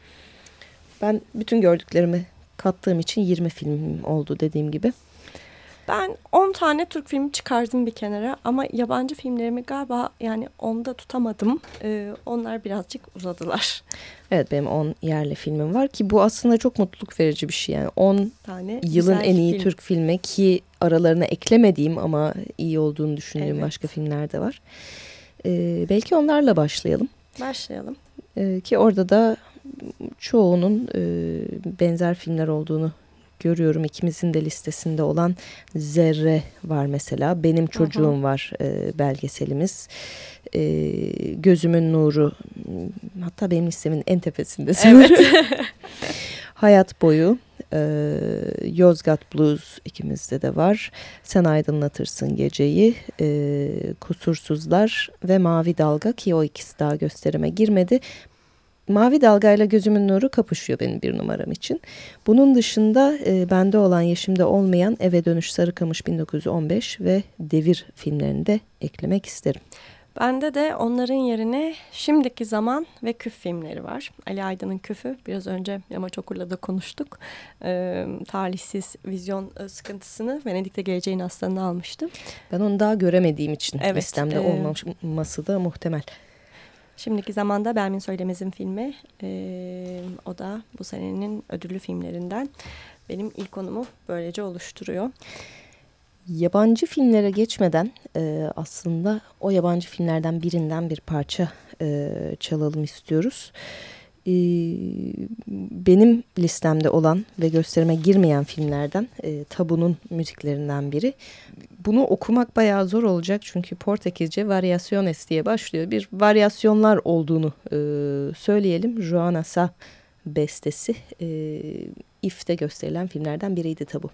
ben bütün gördüklerimi kattığım için yirmi film oldu dediğim gibi. Ben on tane Türk filmi çıkardım bir kenara ama yabancı filmlerimi galiba yani onda tutamadım. Ee, onlar birazcık uzadılar. Evet, benim on yerli filmim var ki bu aslında çok mutluluk verici bir şey. Yani on tane yılın en iyi film. Türk filmi ki aralarına eklemediğim ama iyi olduğunu düşündüğüm evet. başka filmler de var. Ee, belki onlarla başlayalım. Başlayalım. Ee, ki orada da çoğunun e, benzer filmler olduğunu görüyorum. İkimizin de listesinde olan Zerre var mesela. Benim Çocuğum Aha. var e, belgeselimiz. E, Gözümün Nuru. Hatta benim listemin en tepesinde. Evet. Hayat Boyu. E, Yozgat Blues ikimizde de var. Sen Aydınlatırsın Geceyi. E, Kusursuzlar ve Mavi Dalga ki o ikisi daha gösterime girmedi. Mavi Dalga ile Gözümün Nuru kapışıyor benim bir numaram için. Bunun dışında e, bende olan Yeşim'de olmayan Eve Dönüş Sarıkamış bin dokuz yüz on beş ve Devir filmlerini de eklemek isterim. Bende de onların yerine Şimdiki Zaman ve Küf filmleri var. Ali Aydın'ın Küf'ü biraz önce Yamaç Okur'la da konuştuk. E, talihsiz vizyon e, sıkıntısını Venedik'te Geleceğin Aslanı'nı almıştım. Ben onu daha göremediğim için evet, listemde e, olmaması da muhtemel. Şimdiki Zamanda Belmin Söylemez'in filmi. Ee, o da bu senenin ödüllü filmlerinden. Benim ilk konumu böylece oluşturuyor. Yabancı filmlere geçmeden e, aslında o yabancı filmlerden birinden bir parça e, çalalım istiyoruz. E, benim listemde olan ve gösterime girmeyen filmlerden e, Tabu'nun müziklerinden biri. Bunu okumak bayağı zor olacak çünkü Portekizce Variaciones diye başlıyor. Bir varyasyonlar olduğunu e, söyleyelim. Joana Sá bestesi e, I F T'te gösterilen filmlerden biriydi Tabu.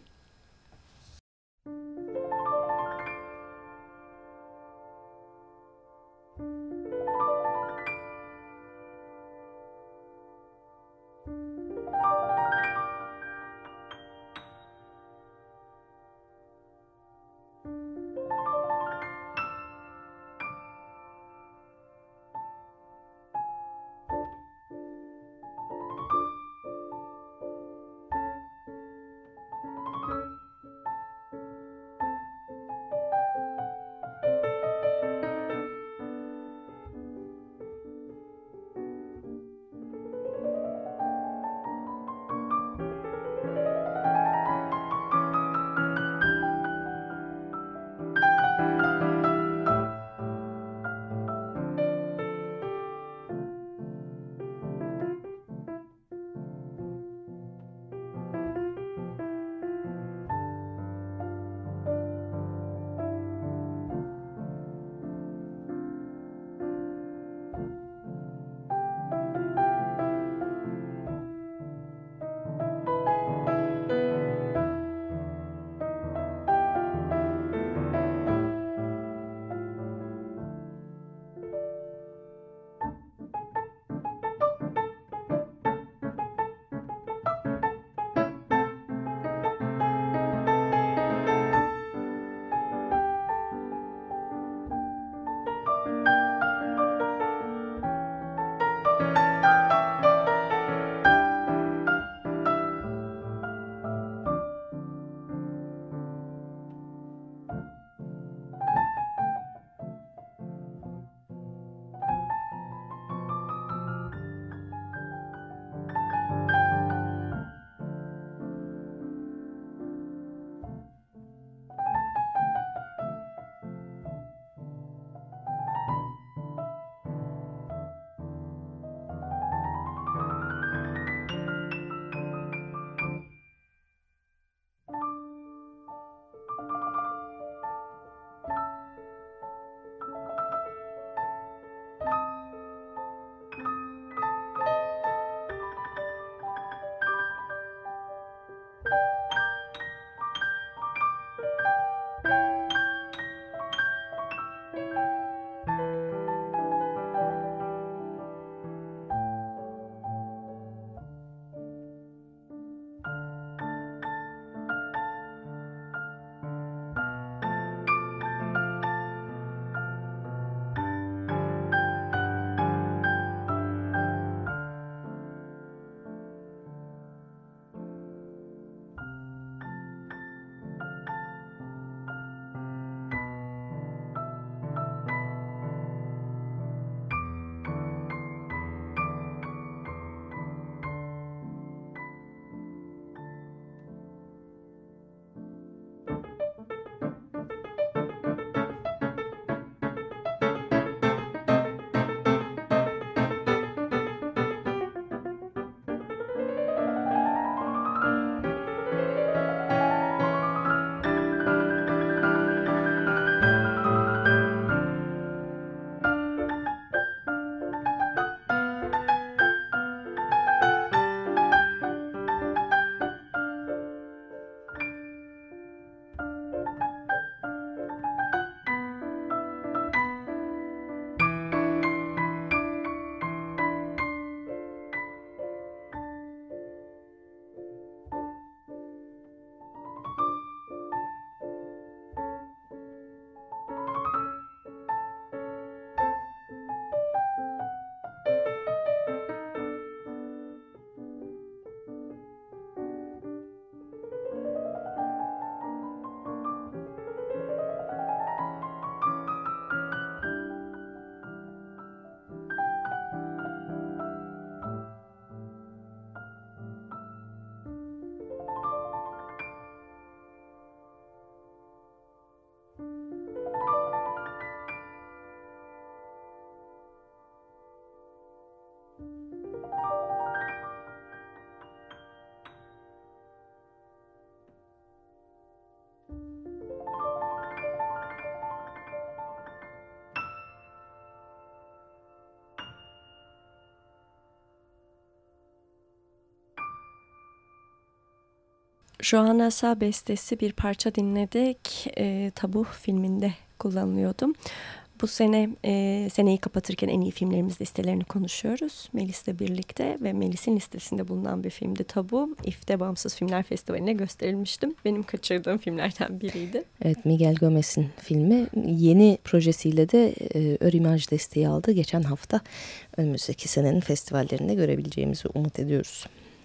Johanna Sa bestesi bir parça dinledik. E, Tabu filminde kullanılıyordu. Bu sene e, seneyi kapatırken en iyi filmlerimiz listelerini konuşuyoruz. Melis'le birlikte ve Melis'in listesinde bulunan bir filmdi Tabu. İF'te Bağımsız Filmler Festivali'ne gösterilmiştim. Benim kaçırdığım filmlerden biriydi. Evet, Miguel Gomez'in filmi yeni projesiyle de e, Eurimage desteği aldı. Geçen hafta önümüzdeki senenin festivallerinde görebileceğimizi umut ediyoruz.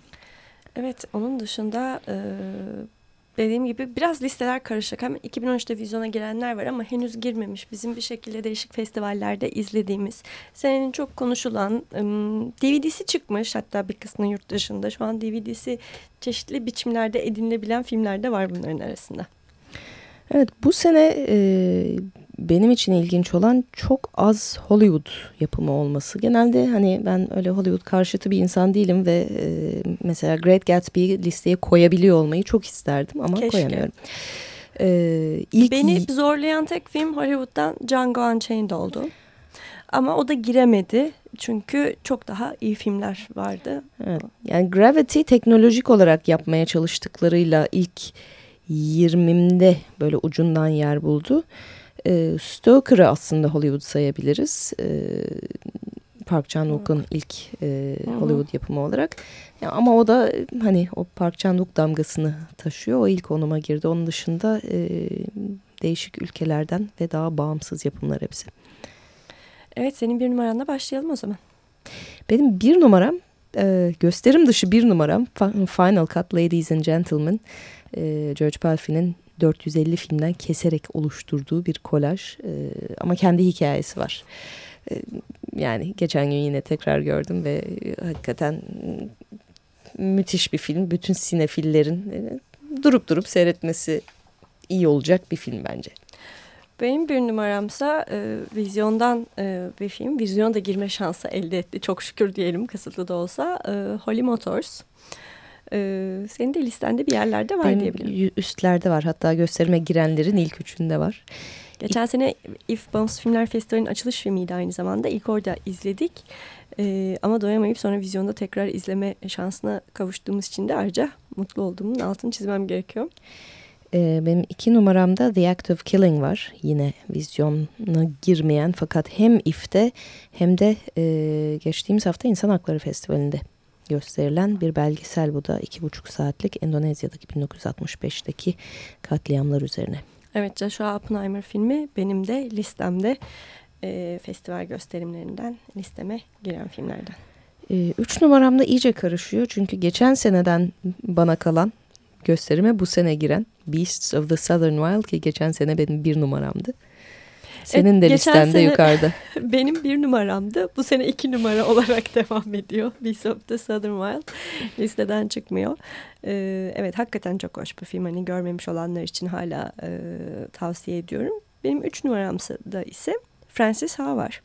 Evet, onun dışında e, dediğim gibi biraz listeler karışık. Hem iki bin on üçte vizyona girenler var ama henüz girmemiş. Bizim bir şekilde değişik festivallerde izlediğimiz, senenin çok konuşulan e, D V D'si çıkmış. Hatta bir kısmı yurt dışında. Şu an D V D'si çeşitli biçimlerde edinilebilen filmler de var bunların arasında. Evet, bu sene e, benim için ilginç olan çok az Hollywood yapımı olması. Genelde hani ben öyle Hollywood karşıtı bir insan değilim ve e, mesela Great Gatsby'yi listeye koyabiliyor olmayı çok isterdim ama Keşke. koyamıyorum. E, ilk... Beni zorlayan tek film Hollywood'dan Django Unchained oldu. Ama o da giremedi çünkü çok daha iyi filmler vardı. Evet, yani Gravity teknolojik olarak yapmaya çalıştıklarıyla ilk yirmimde böyle ucundan yer buldu. E, Stoker'ı aslında Hollywood sayabiliriz. E, Park Chan-wook'un ilk e, Hollywood yapımı olarak. Ya, ama o da hani o Park Chan-wook damgasını taşıyor. O ilk onuma girdi. Onun dışında e, değişik ülkelerden ve daha bağımsız yapımlar hepsi. Evet, senin bir numaranla başlayalım o zaman. Benim bir numaram, e, gösterim dışı bir numaram Final Cut Ladies and Gentlemen. E, George Pelfin'in dört yüz elli filmden keserek oluşturduğu bir kolaj. E, ama kendi hikayesi var. E, yani geçen gün yine tekrar gördüm ve hakikaten müthiş bir film. Bütün sinefillerin e, durup durup seyretmesi iyi olacak bir film bence. Benim bir numaramsa e, vizyondan e, bir film. Vizyona da girme şansı elde etti. Çok şükür diyelim, kısıtlı da olsa. E, Holly Motors. E, senin de listende bir yerlerde var benim diyebilirim. Üstlerde var. Hatta gösterime girenlerin ilk üçünde var. Geçen sene İF Bağımsız Filmler Festivali'nin açılış filmiydi aynı zamanda. İlk orada izledik. E, ama doyamayıp sonra vizyonda tekrar izleme şansına kavuştuğumuz için de ayrıca mutlu olduğumun altını çizmem gerekiyor. Benim iki numaramda The Act of Killing var. Yine vizyona girmeyen fakat hem İF'te hem de e, geçtiğimiz hafta İnsan Hakları Festivali'nde gösterilen bir belgesel. Bu da iki buçuk saatlik Endonezya'daki bin dokuz yüz altmış beşteki katliamlar üzerine. Evet, Joshua Oppenheimer filmi benim de listemde, e, festival gösterimlerinden listeme giren filmlerden. E, üç numaramda iyice karışıyor çünkü geçen seneden bana kalan gösterime bu sene giren Beasts of the Southern Wild ki geçen sene benim bir numaramdı. Senin de listende sene, yukarıda. Benim bir numaramdı. Bu sene iki numara olarak devam ediyor. Beasts of the Southern Wild listeden çıkmıyor. Ee, evet, hakikaten çok hoş bir film. Hani görmemiş olanlar için hala e, tavsiye ediyorum. Benim üç numaramda ise Frances Ha var.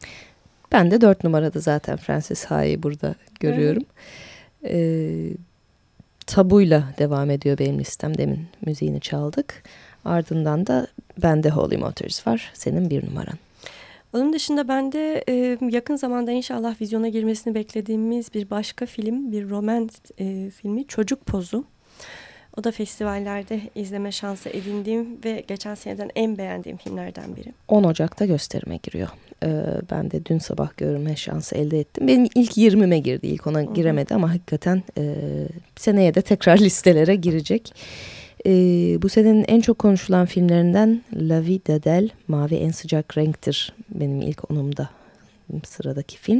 Ben de dört numarada zaten Frances Ha'yı burada görüyorum. Ee, Tabuyla devam ediyor benim listem. Demin müziğini çaldık. Ardından da bende Holly Motors var. Senin bir numaran. Onun dışında bende e, yakın zamanda inşallah vizyona girmesini beklediğimiz bir başka film, bir roman e, filmi Çocuk Pozu. O da festivallerde izleme şansı edindiğim ve geçen seneden en beğendiğim filmlerden biri. on Ocak'ta gösterime giriyor. Ee, ben de dün sabah görme şansı elde ettim. Benim ilk yirmime girdi. İlk ona giremedi ama hakikaten e, seneye de tekrar listelere girecek. E, bu senenin en çok konuşulan filmlerinden La Vie d'Adèle, Mavi En Sıcak Renktir benim ilk onumda sıradaki film.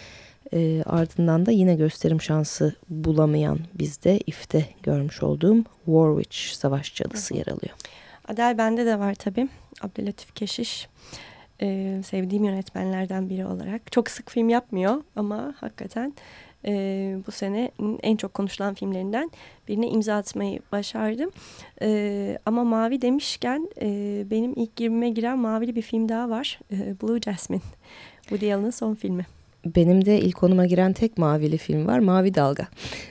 E, ardından da yine gösterim şansı bulamayan bizde İF'te görmüş olduğum War Witch, Savaş Cadısı yer alıyor. Adele bende de var tabii. Abdülatif Keşiş. Ee, sevdiğim yönetmenlerden biri olarak. Çok sık film yapmıyor ama hakikaten e, bu sene en çok konuşulan filmlerinden birine imza atmayı başardım. E, ama mavi demişken e, benim ilk yirmime giren mavili bir film daha var. E, Blue Jasmine. Woody Allen'ın son filmi. Benim de ilk onuma giren tek mavili film var. Mavi Dalga.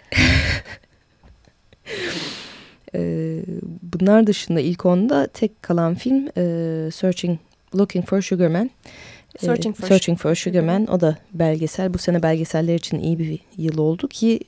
e, bunlar dışında ilk onda tek kalan film e, Searching Looking for Sugar Man. Searching for, Searching for Sugar Man. O da belgesel. Bu sene belgeseller için iyi bir yıl oldu ki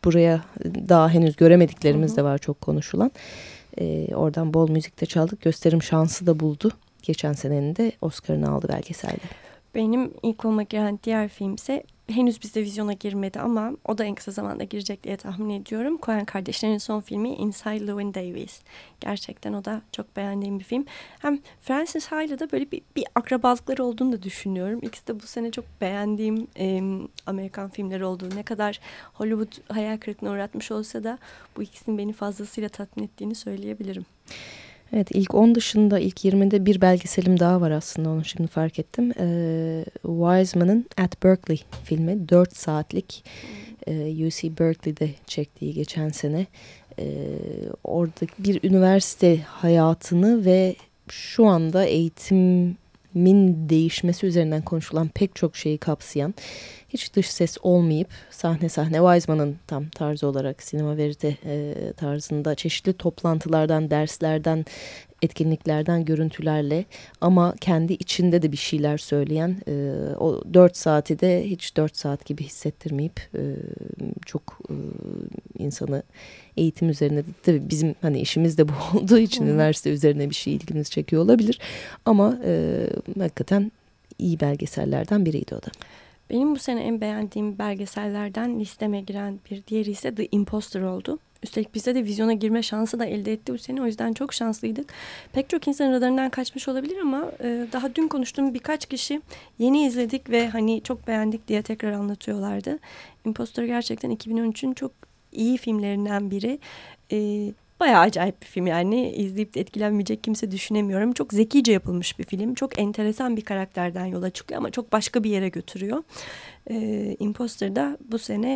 buraya daha henüz göremediklerimiz hı hı. de var, çok konuşulan. E, oradan bol müzikte çaldık. Gösterim şansı da buldu. Geçen senenin de Oscar'ını aldı belgeselde. Benim ilk olmak giren diğer filmse henüz bizde vizyona girmedi ama o da en kısa zamanda girecek diye tahmin ediyorum. Coen kardeşlerin son filmi Inside Llewyn Davis. Gerçekten o da çok beğendiğim bir film. Hem Frances Ha'yla da böyle bir, bir akrabalıkları olduğunu da düşünüyorum. İkisi de bu sene çok beğendiğim e, Amerikan filmleri oldu. Ne kadar Hollywood hayal kırıklığına uğratmış olsa da bu ikisinin beni fazlasıyla tatmin ettiğini söyleyebilirim. Evet, ilk on dışında ilk yirmide bir belgeselim daha var aslında, onu şimdi fark ettim. Ee, Wiseman'ın At Berkeley filmi, dört saatlik, e, U C Berkeley'de çektiği geçen sene. Ee, orada bir üniversite hayatını ve şu anda eğitimin değişmesi üzerinden konuşulan pek çok şeyi kapsayan, hiç dış ses olmayıp sahne sahne Wiseman'ın tam tarzı olarak sinema verite e, tarzında çeşitli toplantılardan, derslerden, etkinliklerden görüntülerle ama kendi içinde de bir şeyler söyleyen e, o dört saati de hiç dört saat gibi hissettirmeyip e, çok e, insanı eğitim üzerine, tabii bizim hani işimiz de bu olduğu için üniversite üzerine bir şey ilginizi çekiyor olabilir ama e, hakikaten iyi belgesellerden biriydi o da. Benim bu sene en beğendiğim belgesellerden listeme giren bir diğeri ise The Imposter oldu. Üstelik bizde de vizyona girme şansı da elde etti bu sene. O yüzden çok şanslıydık. Pek çok insan radarından kaçmış olabilir ama e, daha dün konuştuğum birkaç kişi yeni izledik ve hani çok beğendik diye tekrar anlatıyorlardı. Imposter gerçekten iki bin on üçün çok iyi filmlerinden biri. E, Bayağı acayip bir film yani. İzleyip de etkilenmeyecek kimse düşünemiyorum. Çok zekice yapılmış bir film. Çok enteresan bir karakterden yola çıkıyor ama çok başka bir yere götürüyor. Ee, Imposter da bu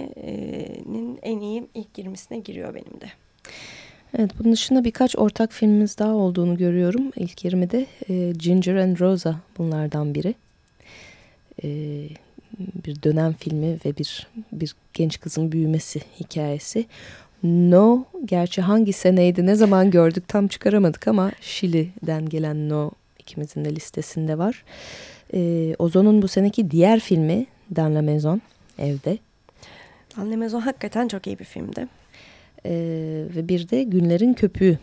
senenin en iyi ilk yirmisine giriyor benim de. Evet, bunun dışında birkaç ortak filmimiz daha olduğunu görüyorum. İlk yirmide e, Ginger and Rosa bunlardan biri. E, bir dönem filmi ve bir bir genç kızın büyümesi hikayesi. No, gerçi hangi seneydi, ne zaman gördük tam çıkaramadık ama Şili'den gelen No ikimizin de listesinde var. Ee, Ozon'un bu seneki diğer filmi Dans la Maison, Evde. Dans la Maison hakikaten çok iyi bir filmdi. Ee, ve bir de Günlerin Köpüğü.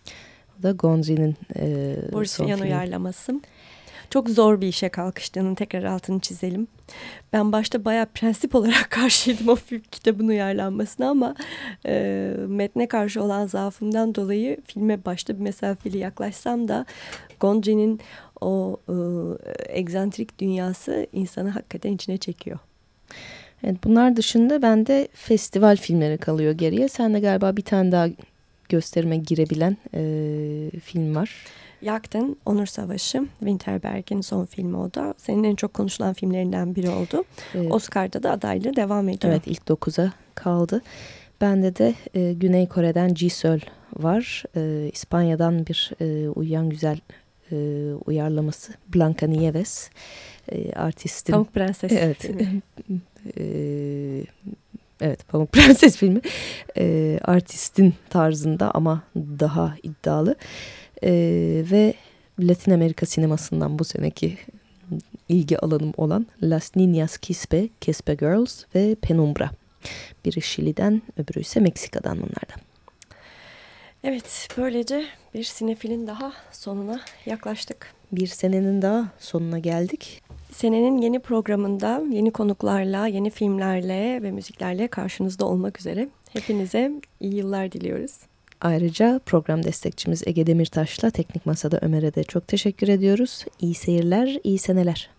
O da Gondry'nin e, Boris Vian uyarlaması. Çok zor bir işe kalkıştığının tekrar altını çizelim. Ben başta bayağı prensip olarak karşıydım o film kitabın uyarlanmasına ama e, metne karşı olan zaafımdan dolayı filme başta bir mesafeli yaklaşsam da Gondry'nin o e, egzantrik dünyası insanı hakikaten içine çekiyor. Evet, bunlar dışında bende festival filmleri kalıyor geriye. Sen de galiba bir tane daha gösterime girebilen e, film var. Yaktın, Onur Savaşı, Winterberg'in son filmi o da. Senin en çok konuşulan filmlerinden biri oldu. Evet. Oscar'da da adaylığı devam ediyor. Evet, ilk dokuza kaldı. Bende de e, Güney Kore'den Jisoo var. E, İspanya'dan bir e, Uyuyan Güzel e, uyarlaması. Blanca Nieves. E, artistin. Pamuk Prenses evet. filmi. e, evet, Pamuk Prenses filmi. E, artistin tarzında ama daha iddialı. Ee, ve Latin Amerika sinemasından bu seneki ilgi alanım olan Las Niñas Quispe, Quispe Girls ve Penumbra. Biri Şili'den, öbürü ise Meksika'dan bunlardan. Evet, böylece bir sinefilin daha sonuna yaklaştık. Bir senenin daha sonuna geldik. Senenin yeni programında yeni konuklarla, yeni filmlerle ve müziklerle karşınızda olmak üzere. Hepinize iyi yıllar diliyoruz. Ayrıca program destekçimiz Ege Demirtaş'la Teknik Masa'da Ömer'e de çok teşekkür ediyoruz. İyi seyirler, iyi seneler.